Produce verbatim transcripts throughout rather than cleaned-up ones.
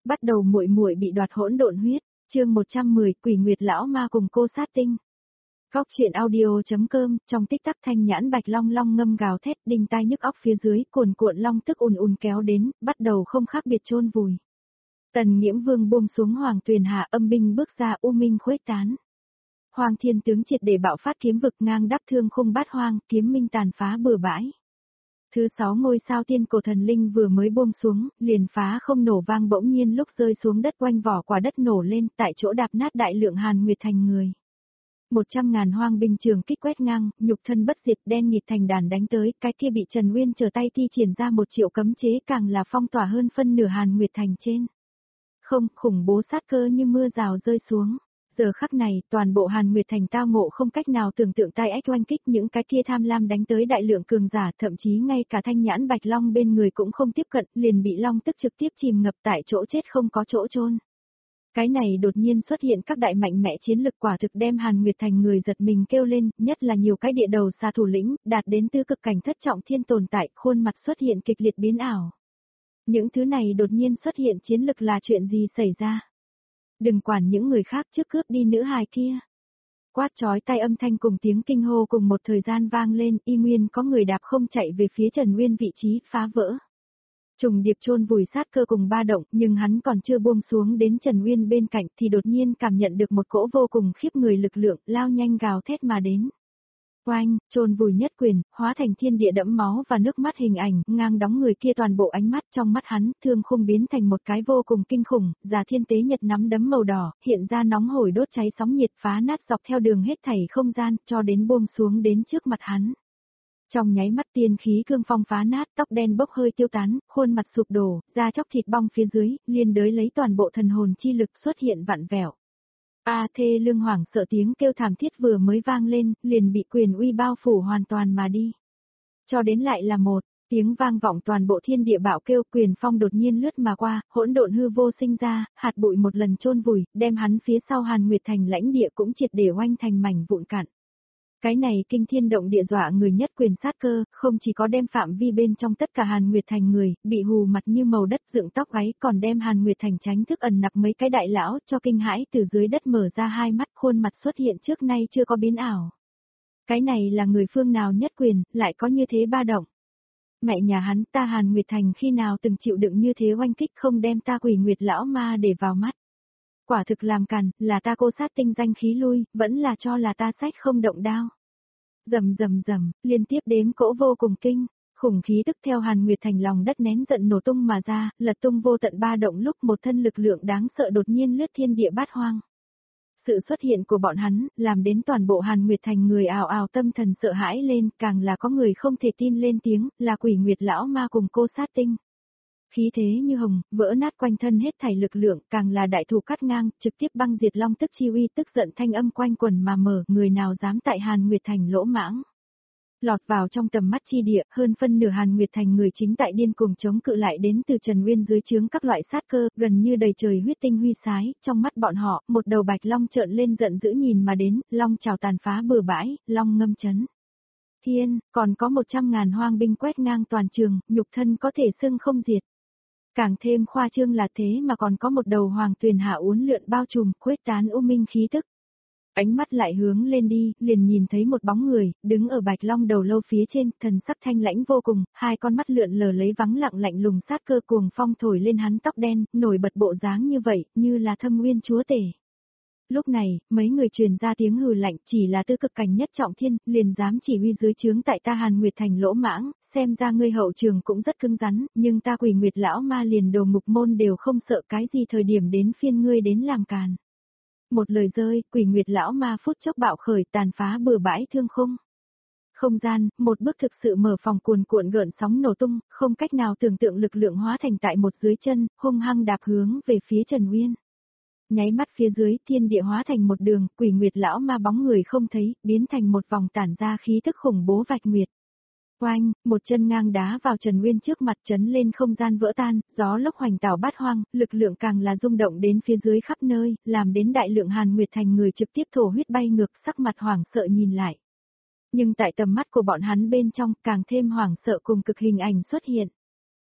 Bắt đầu muội muội bị đoạt hỗn độn huyết, chương một trăm mười, Quỷ Nguyệt lão ma cùng cô sát tinh. Góc truyện audio.com, trong tích tắc thanh nhãn bạch long long ngâm gào thét, đinh tai nhức óc phía dưới, cuồn cuộn long tức ùn ùn kéo đến, bắt đầu không khác biệt chôn vùi. Tần Nghiễm Vương buông xuống hoàng tuyền hạ, âm binh bước ra, u minh khuếch tán. Hoàng thiên tướng triệt để bạo phát kiếm vực ngang đắp thương khung bát hoang, kiếm minh tàn phá bừa bãi. Thứ sáu ngôi sao tiên cổ thần linh vừa mới buông xuống, liền phá không nổ vang, bỗng nhiên lúc rơi xuống đất quanh vỏ quả đất nổ lên, tại chỗ đạp nát đại lượng Hàn Nguyệt thành người. Một trăm ngàn hoang binh trường kích quét ngang, nhục thân bất diệt, đen nghịt thành đàn đánh tới, cái kia bị Trần Uyên trở tay thi triển ra một triệu cấm chế, càng là phong tỏa hơn phân nửa Hàn Nguyệt thành trên. Không, khủng bố sát cơ như mưa rào rơi xuống. Giờ khắc này, toàn bộ Hàn Nguyệt thành tao ngộ không cách nào tưởng tượng tai ách oanh kích, những cái kia tham lam đánh tới đại lượng cường giả, thậm chí ngay cả thanh nhãn bạch long bên người cũng không tiếp cận, liền bị long tức trực tiếp chìm ngập tại chỗ chết không có chỗ chôn. Cái này đột nhiên xuất hiện các đại mạnh mẽ chiến lực quả thực đem Hàn Nguyệt thành người giật mình kêu lên, nhất là nhiều cái địa đầu xa thủ lĩnh, đạt đến tư cực cảnh thất trọng thiên tồn tại, khuôn mặt xuất hiện kịch liệt biến ảo. Những thứ này đột nhiên xuất hiện chiến lực là chuyện gì xảy ra? Đừng quản những người khác, trước cướp đi nữ hài kia. Quát chói tai âm thanh cùng tiếng kinh hô cùng một thời gian vang lên, y nguyên có người đạp không chạy về phía Trần Uyên vị trí, phá vỡ. Trùng điệp chôn vùi sát cơ cùng ba động, nhưng hắn còn chưa buông xuống đến Trần Uyên bên cạnh thì đột nhiên cảm nhận được một cỗ vô cùng khiếp người lực lượng, lao nhanh gào thét mà đến. Oanh, chôn vùi nhất quyền, hóa thành thiên địa đẫm máu và nước mắt hình ảnh, ngang đóng người kia toàn bộ ánh mắt, trong mắt hắn, thương khung biến thành một cái vô cùng kinh khủng, già thiên tế nhật nắm đấm màu đỏ, hiện ra nóng hổi đốt cháy sóng nhiệt, phá nát dọc theo đường hết thảy không gian, cho đến buông xuống đến trước mặt hắn. Trong nháy mắt tiên khí cương phong phá nát, tóc đen bốc hơi tiêu tán, khuôn mặt sụp đổ, da chóc thịt bong phía dưới, liên đới lấy toàn bộ thần hồn chi lực xuất hiện vặn vẹo. A thê lương hoảng sợ tiếng kêu thảm thiết vừa mới vang lên, liền bị quyền uy bao phủ hoàn toàn mà đi. Cho đến lại là một, tiếng vang vọng toàn bộ thiên địa bạo kêu, quyền phong đột nhiên lướt mà qua, hỗn độn hư vô sinh ra, hạt bụi một lần chôn vùi, đem hắn phía sau Hàn Nguyệt thành lãnh địa cũng triệt để oanh thành mảnh vụn cạn. Cái này kinh thiên động địa dọa người nhất quyền sát cơ, không chỉ có đem phạm vi bên trong tất cả Hàn Nguyệt thành người, bị hù mặt như màu đất dựng tóc gáy, còn đem Hàn Nguyệt thành tránh thức ẩn nặc mấy cái đại lão cho kinh hãi, từ dưới đất mở ra hai mắt, khuôn mặt xuất hiện trước nay chưa có biến ảo. Cái này là người phương nào nhất quyền, lại có như thế ba động. Mẹ nhà hắn, ta Hàn Nguyệt thành khi nào từng chịu đựng như thế oanh kích, không đem ta Quỷ Nguyệt lão ma để vào mắt. Quả thực làm càn, là ta cô sát tinh danh khí lui, vẫn là cho là ta sách không động đao. Rầm rầm rầm, liên tiếp đếm cỗ vô cùng kinh, khủng khí tức theo Hàn Nguyệt thành lòng đất nén giận nổ tung mà ra, lật tung vô tận ba động, lúc một thân lực lượng đáng sợ đột nhiên lướt thiên địa bát hoang. Sự xuất hiện của bọn hắn, làm đến toàn bộ Hàn Nguyệt thành người ào ào tâm thần sợ hãi lên, càng là có người không thể tin lên tiếng, là Quỷ Nguyệt lão ma cùng cô sát tinh. Khí thế như hồng, vỡ nát quanh thân hết thảy lực lượng, càng là đại thủ cắt ngang, trực tiếp băng diệt long tức chi uy, tức giận thanh âm quanh quần mà mở, người nào dám tại Hàn Nguyệt thành lỗ mãng. Lọt vào trong tầm mắt chi địa, hơn phân nửa Hàn Nguyệt thành người chính tại điên cuồng chống cự lại đến từ Trần Uyên dưới trướng các loại sát cơ, gần như đầy trời huyết tinh huy sái, trong mắt bọn họ, một đầu bạch long trợn lên giận dữ nhìn mà đến, long trào tàn phá bừa bãi, long ngâm chấn. Thiên, còn có một trăm ngàn hoang binh quét ngang toàn trường, nhục thân có thể xưng không diệt. Càng thêm khoa trương là thế mà còn có một đầu hoàng tuyền hạ uốn lượn bao trùm, khuếch tán u minh khí tức. Ánh mắt lại hướng lên đi, liền nhìn thấy một bóng người, đứng ở bạch long đầu lâu phía trên, thần sắc thanh lãnh vô cùng, hai con mắt lượn lờ lấy vắng lặng lạnh lùng sát cơ, cuồng phong thổi lên hắn tóc đen, nổi bật bộ dáng như vậy, như là Thâm Uyên chúa tể. Lúc này, mấy người truyền ra tiếng hừ lạnh, chỉ là tư cực cảnh nhất trọng thiên, liền dám chỉ huy dưới trướng tại ta Hàn Nguyệt thành lỗ mãng, xem ra ngươi hậu trường cũng rất cứng rắn, nhưng ta Quỷ Nguyệt lão ma liền đồ mục môn đều không sợ, cái gì thời điểm đến phiên ngươi đến làm càn. Một lời rơi, Quỷ Nguyệt lão ma phút chốc bạo khởi, tàn phá bừa bãi thương khung. Không gian, một bước thực sự mở phòng cuồn cuộn gợn sóng nổ tung, không cách nào tưởng tượng lực lượng hóa thành tại một dưới chân, hung hăng đạp hướng về phía Trần Uyên. Nháy mắt phía dưới, thiên địa hóa thành một đường, Quỷ Nguyệt lão ma bóng người không thấy, biến thành một vòng tản ra khí tức khủng bố vạch nguyệt. Oanh, một chân ngang đá vào Trần Uyên trước mặt, chấn lên không gian vỡ tan, gió lốc hoành tảo bát hoang, lực lượng càng là rung động đến phía dưới khắp nơi, làm đến đại lượng Hàn Nguyệt thành người trực tiếp thổ huyết bay ngược, sắc mặt hoảng sợ nhìn lại. Nhưng tại tầm mắt của bọn hắn bên trong, càng thêm hoảng sợ cùng cực hình ảnh xuất hiện.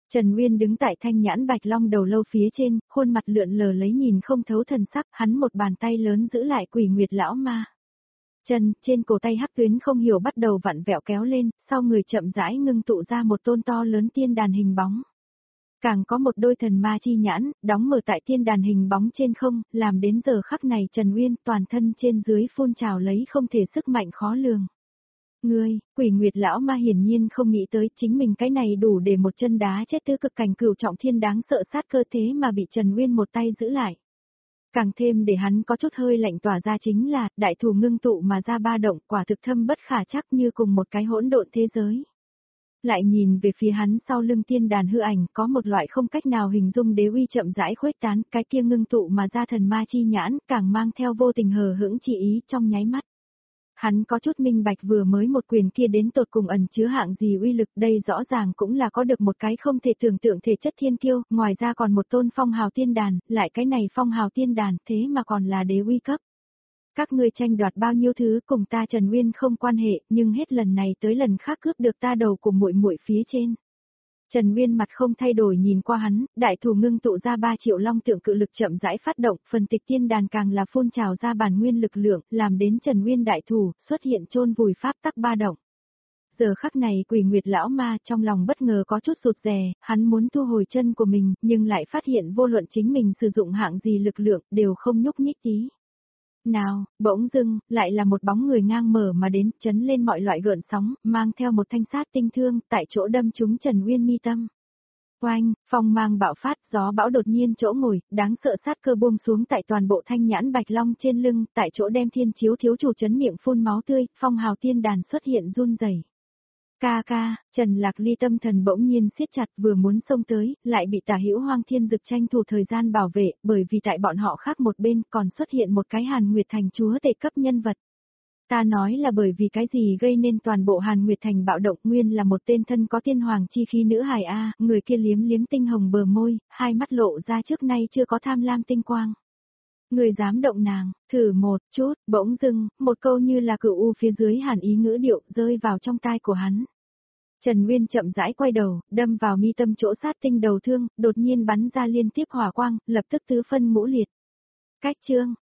Trần Nguyên đứng tại thanh nhãn bạch long đầu lâu phía trên, khuôn mặt lượn lờ lấy nhìn không thấu thần sắc, hắn một bàn tay lớn giữ lại Quỷ Nguyệt lão ma. Chân, trên cổ tay hắc tuyến không hiểu bắt đầu vặn vẹo kéo lên, sau người chậm rãi ngưng tụ ra một tôn to lớn tiên đàn hình bóng. Càng có một đôi thần ma chi nhãn, đóng mở tại tiên đàn hình bóng trên không, làm đến giờ khắc này Trần Nguyên toàn thân trên dưới phun trào lấy không thể sức mạnh khó lường. Ngươi, Quỷ Nguyệt lão ma hiển nhiên không nghĩ tới chính mình cái này đủ để một chân đá chết tứ cực cảnh cửu trọng thiên đáng sợ sát cơ thế mà bị Trần Nguyên một tay giữ lại. Càng thêm để hắn có chút hơi lạnh tỏa ra chính là, đại thủ ngưng tụ mà ra ba động quả thực thâm bất khả chắc như cùng một cái hỗn độn thế giới. Lại nhìn về phía hắn sau lưng tiên đàn hư ảnh có một loại không cách nào hình dung đế uy chậm rãi khuếch tán, cái kia ngưng tụ mà ra thần ma chi nhãn càng mang theo vô tình hờ hững chỉ ý trong nháy mắt. Hắn có chút minh bạch vừa mới một quyền kia đến tột cùng ẩn chứa hạng gì uy lực, đây rõ ràng cũng là có được một cái không thể tưởng tượng thể chất thiên kiêu, ngoài ra còn một tôn phong hào tiên đàn, lại cái này phong hào tiên đàn thế mà còn là đế uy cấp. Các ngươi tranh đoạt bao nhiêu thứ cùng ta Trần Nguyên không quan hệ, nhưng hết lần này tới lần khác cướp được ta đầu của muội muội phía trên. Trần Nguyên mặt không thay đổi nhìn qua hắn, đại thủ ngưng tụ ra ba triệu long tượng cự lực chậm rãi phát động, phần tịch tiên đàn càng là phun trào ra bản nguyên lực lượng, làm đến Trần Nguyên đại thủ xuất hiện chôn vùi pháp tắc ba động. Giờ khắc này Quỷ Nguyệt lão ma trong lòng bất ngờ có chút rụt rè, hắn muốn thu hồi chân của mình, nhưng lại phát hiện vô luận chính mình sử dụng hạng gì lực lượng đều không nhúc nhích tí. Nào, bỗng dưng, lại là một bóng người ngang mở mà đến, chấn lên mọi loại gợn sóng, mang theo một thanh sát tinh thương, tại chỗ đâm trúng Trần Nguyên mi tâm. Oanh, phong mang bạo phát, gió bão đột nhiên chỗ ngồi, đáng sợ sát cơ buông xuống tại toàn bộ thanh nhãn bạch long trên lưng, tại chỗ đem thiên chiếu thiếu chủ chấn miệng phun máu tươi, phong hào tiên đàn xuất hiện run rẩy. Ca ca, Trần Lạc Ly tâm thần bỗng nhiên siết chặt vừa muốn xông tới, lại bị Tả Hữu Hoang Thiên Dực tranh thủ thời gian bảo vệ, bởi vì tại bọn họ khác một bên còn xuất hiện một cái Hàn Nguyệt Thành chúa tể cấp nhân vật. Ta nói là bởi vì cái gì gây nên toàn bộ Hàn Nguyệt Thành bạo động, nguyên là một tên thân có tiên hoàng chi khí nữ hài a, người kia liếm liếm tinh hồng bờ môi, hai mắt lộ ra trước nay chưa có tham lam tinh quang. Người dám động nàng, thử một chút, bỗng dưng, một câu như là cửu u phía dưới hàn ý ngữ điệu rơi vào trong tai của hắn. Trần Nguyên chậm rãi quay đầu, đâm vào mi tâm chỗ sát tinh đầu thương, đột nhiên bắn ra liên tiếp hỏa quang, lập tức tứ phân ngũ liệt. Cách chương,